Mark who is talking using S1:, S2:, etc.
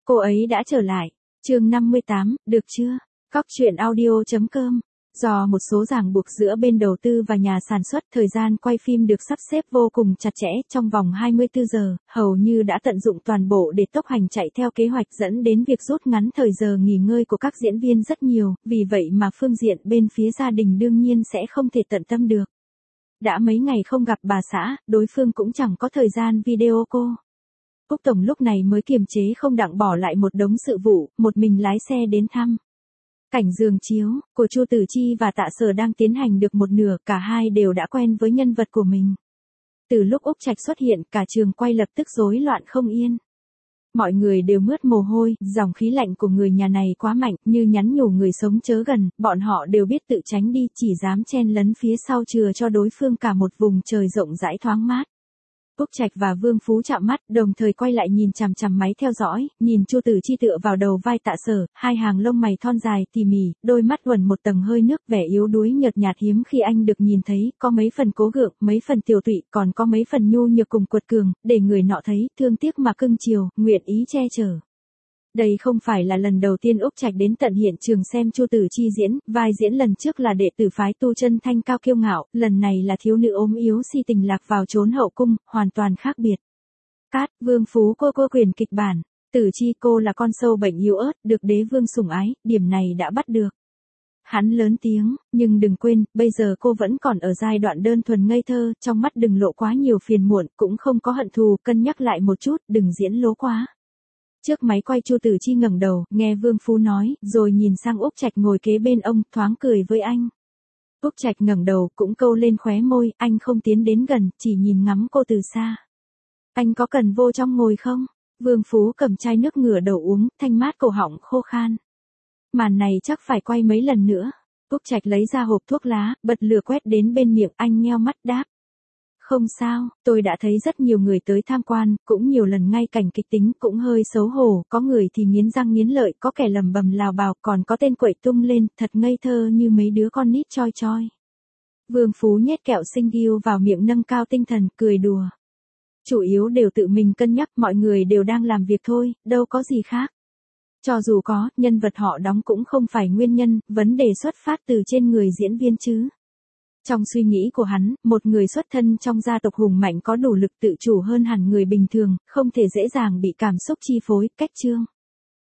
S1: Cô ấy đã trở lại. Chương 58, được chưa? Cóc truyện audio.com. Do một số ràng buộc giữa bên đầu tư và nhà sản xuất, thời gian quay phim được sắp xếp vô cùng chặt chẽ, trong vòng 24 giờ, hầu như đã tận dụng toàn bộ để tốc hành chạy theo kế hoạch, dẫn đến việc rút ngắn thời giờ nghỉ ngơi của các diễn viên rất nhiều, vì vậy mà phương diện bên phía gia đình đương nhiên sẽ không thể tận tâm được. Đã mấy ngày không gặp bà xã, đối phương cũng chẳng có thời gian video cô. Úc Tổng lúc này mới kiềm chế không đặng bỏ lại một đống sự vụ, một mình lái xe đến thăm. Cảnh giường chiếu của Chu Tử Chi và Tạ Sở đang tiến hành được một nửa, cả hai đều đã quen với nhân vật của mình. Từ lúc Úc Trạch xuất hiện, cả trường quay lập tức rối loạn không yên. Mọi người đều mướt mồ hôi, dòng khí lạnh của người nhà này quá mạnh, như nhắn nhủ người sống chớ gần, bọn họ đều biết tự tránh đi, chỉ dám chen lấn phía sau chừa cho đối phương cả một vùng trời rộng rãi thoáng mát. Úc Trạch và Vương Phú chạm mắt, đồng thời quay lại nhìn chằm chằm máy theo dõi, nhìn Chu Tử Chi tựa vào đầu vai Tạ Sở, hai hàng lông mày thon dài tỉ mỉ, đôi mắt uẩn một tầng hơi nước, vẻ yếu đuối nhợt nhạt hiếm khi anh được nhìn thấy, có mấy phần cố gượng, mấy phần tiều tụy, còn có mấy phần nhu nhược cùng quật cường, để người nọ thấy, thương tiếc mà cưng chiều, nguyện ý che chở. Đây không phải là lần đầu tiên Úc Trạch đến tận hiện trường xem Chu Tử Chi diễn, vai diễn lần trước là đệ tử phái Tu Chân thanh cao kiêu ngạo, lần này là thiếu nữ ốm yếu si tình lạc vào trốn hậu cung, hoàn toàn khác biệt. Cát, Vương Phú cô quyền kịch bản, Tử Chi cô là con sâu bệnh yếu ớt, được đế vương sủng ái, điểm này đã bắt được. Hắn lớn tiếng, nhưng đừng quên, bây giờ cô vẫn còn ở giai đoạn đơn thuần ngây thơ, trong mắt đừng lộ quá nhiều phiền muộn, cũng không có hận thù, cân nhắc lại một chút, đừng diễn lố quá. Trước máy quay Chu Tử Chi ngẩng đầu, nghe Vương Phú nói, rồi nhìn sang Úc Trạch ngồi kế bên ông, thoáng cười với anh. Úc Trạch ngẩng đầu, cũng câu lên khóe môi, anh không tiến đến gần, chỉ nhìn ngắm cô từ xa. Anh có cần vô trong ngồi không? Vương Phú cầm chai nước ngửa đầu uống, thanh mát cổ họng khô khan. Màn này chắc phải quay mấy lần nữa. Úc Trạch lấy ra hộp thuốc lá, bật lửa quét đến bên miệng, anh nheo mắt đáp. Không sao, tôi đã thấy rất nhiều người tới tham quan, cũng nhiều lần ngay cảnh kịch tính cũng hơi xấu hổ, có người thì nghiến răng nghiến lợi, có kẻ lầm bầm lào bào, còn có tên quậy tung lên, thật ngây thơ như mấy đứa con nít choi choi. Vương Phú nhét kẹo sinh ghiêu vào miệng nâng cao tinh thần, cười đùa. Chủ yếu đều tự mình cân nhắc, mọi người đều đang làm việc thôi, đâu có gì khác. Cho dù có, nhân vật họ đóng cũng không phải nguyên nhân, vấn đề xuất phát từ trên người diễn viên chứ. Trong suy nghĩ của hắn, một người xuất thân trong gia tộc hùng mạnh có đủ lực tự chủ hơn hẳn người bình thường, không thể dễ dàng bị cảm xúc chi phối, cách chương.